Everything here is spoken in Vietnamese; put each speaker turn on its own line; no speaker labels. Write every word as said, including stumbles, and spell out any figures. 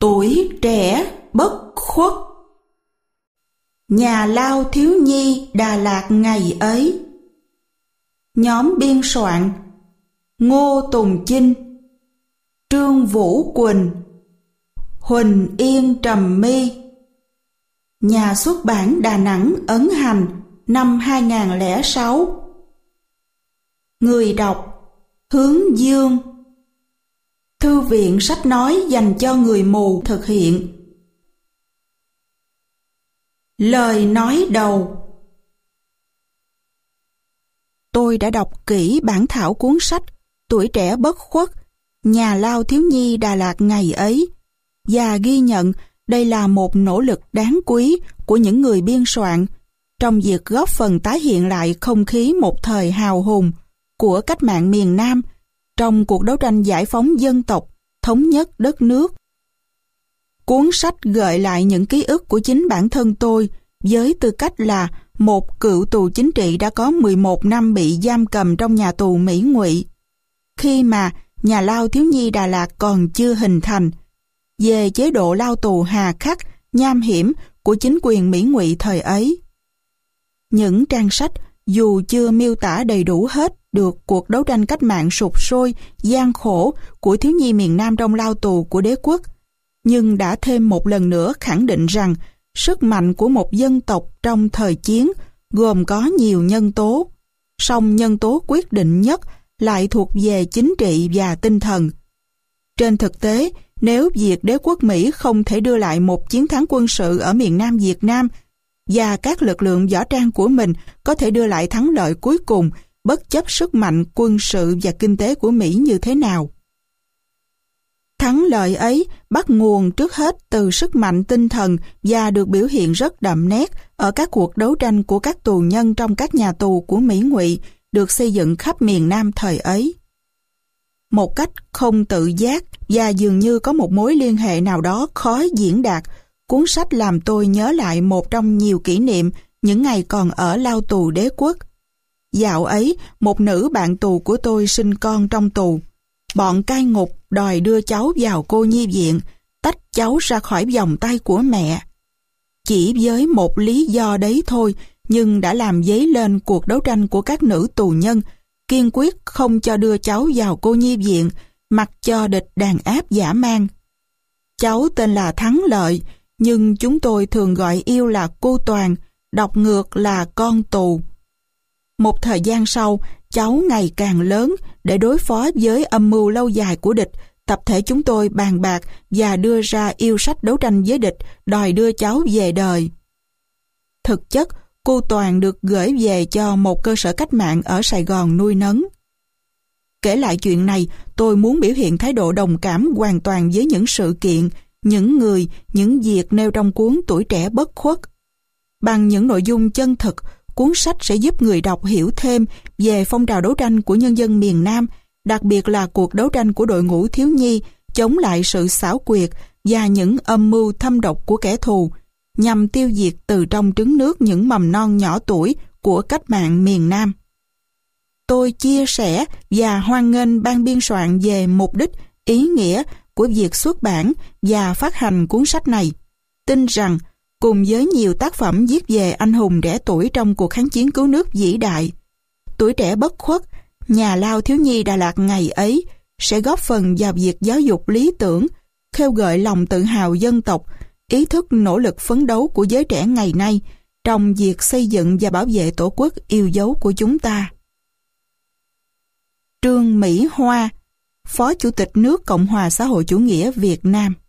Tuổi trẻ bất khuất. Nhà lao thiếu nhi Đà Lạt ngày ấy. Nhóm biên soạn: Ngô Tùng Chinh, Trương Vũ Quỳnh, Huỳnh Yên Trầm My. Nhà xuất bản Đà Nẵng ấn hành năm hai nghìn không trăm lẻ sáu. Người đọc: Hướng Dương. Thư viện sách nói dành cho người mù thực hiện. Lời nói đầu. Tôi đã đọc kỹ bản thảo cuốn sách Tuổi trẻ bất khuất, Nhà lao thiếu nhi Đà Lạt ngày ấy, và ghi nhận đây là một nỗ lực đáng quý của những người biên soạn trong việc góp phần tái hiện lại không khí một thời hào hùng của cách mạng miền Nam trong cuộc đấu tranh giải phóng dân tộc, thống nhất đất nước. Cuốn sách gợi lại những ký ức của chính bản thân tôi với tư cách là một cựu tù chính trị đã có mười một năm bị giam cầm trong nhà tù Mỹ Ngụy, khi mà nhà lao thiếu nhi Đà Lạt còn chưa hình thành, về chế độ lao tù hà khắc, nham hiểm của chính quyền Mỹ Ngụy thời ấy. Những trang sách dù chưa miêu tả đầy đủ hết được cuộc đấu tranh cách mạng sục sôi, gian khổ của thiếu nhi miền Nam trong lao tù của đế quốc, nhưng đã thêm một lần nữa khẳng định rằng sức mạnh của một dân tộc trong thời chiến gồm có nhiều nhân tố, song nhân tố quyết định nhất lại thuộc về chính trị và tinh thần. Trên thực tế, nếu việc đế quốc Mỹ không thể đưa lại một chiến thắng quân sự ở miền Nam Việt Nam và các lực lượng võ trang của mình có thể đưa lại thắng lợi cuối cùng bất chấp sức mạnh quân sự và kinh tế của Mỹ như thế nào. Thắng lợi ấy bắt nguồn trước hết từ sức mạnh tinh thần và được biểu hiện rất đậm nét ở các cuộc đấu tranh của các tù nhân trong các nhà tù của Mỹ Ngụy được xây dựng khắp miền Nam thời ấy. Một cách không tự giác và dường như có một mối liên hệ nào đó khó diễn đạt, cuốn sách làm tôi nhớ lại một trong nhiều kỷ niệm những ngày còn ở lao tù đế quốc. Dạo ấy, một nữ bạn tù của tôi sinh con trong tù. Bọn cai ngục đòi đưa cháu vào cô nhi viện, tách cháu ra khỏi vòng tay của mẹ. Chỉ với một lý do đấy thôi, nhưng đã làm dấy lên cuộc đấu tranh của các nữ tù nhân, kiên quyết không cho đưa cháu vào cô nhi viện, mặc cho địch đàn áp dã man. Cháu tên là Thắng Lợi, nhưng chúng tôi thường gọi yêu là cô Toàn, đọc ngược là con tù. Một thời gian sau, cháu ngày càng lớn. Để đối phó với âm mưu lâu dài của địch, tập thể chúng tôi bàn bạc và đưa ra yêu sách đấu tranh với địch, đòi đưa cháu về đời. Thực chất, cô Toàn được gửi về cho một cơ sở cách mạng ở Sài Gòn nuôi nấng. Kể lại chuyện này, tôi muốn biểu hiện thái độ đồng cảm hoàn toàn với những sự kiện, những người, những việc nêu trong cuốn Tuổi trẻ bất khuất. Bằng những nội dung chân thực, cuốn sách sẽ giúp người đọc hiểu thêm về phong trào đấu tranh của nhân dân miền Nam, đặc biệt là cuộc đấu tranh của đội ngũ thiếu nhi chống lại sự xảo quyệt và những âm mưu thâm độc của kẻ thù, nhằm tiêu diệt từ trong trứng nước những mầm non nhỏ tuổi của cách mạng miền Nam. Tôi chia sẻ và hoan nghênh ban biên soạn về mục đích, ý nghĩa của việc xuất bản và phát hành cuốn sách này. Tin rằng, cùng với nhiều tác phẩm viết về anh hùng trẻ tuổi trong cuộc kháng chiến cứu nước vĩ đại, Tuổi trẻ bất khuất, Nhà lao thiếu nhi Đà Lạt ngày ấy sẽ góp phần vào việc giáo dục lý tưởng, khêu gợi lòng tự hào dân tộc, ý thức nỗ lực phấn đấu của giới trẻ ngày nay trong việc xây dựng và bảo vệ Tổ quốc yêu dấu của chúng ta. Trương Mỹ Hoa, Phó Chủ tịch nước Cộng hòa xã hội chủ nghĩa Việt Nam.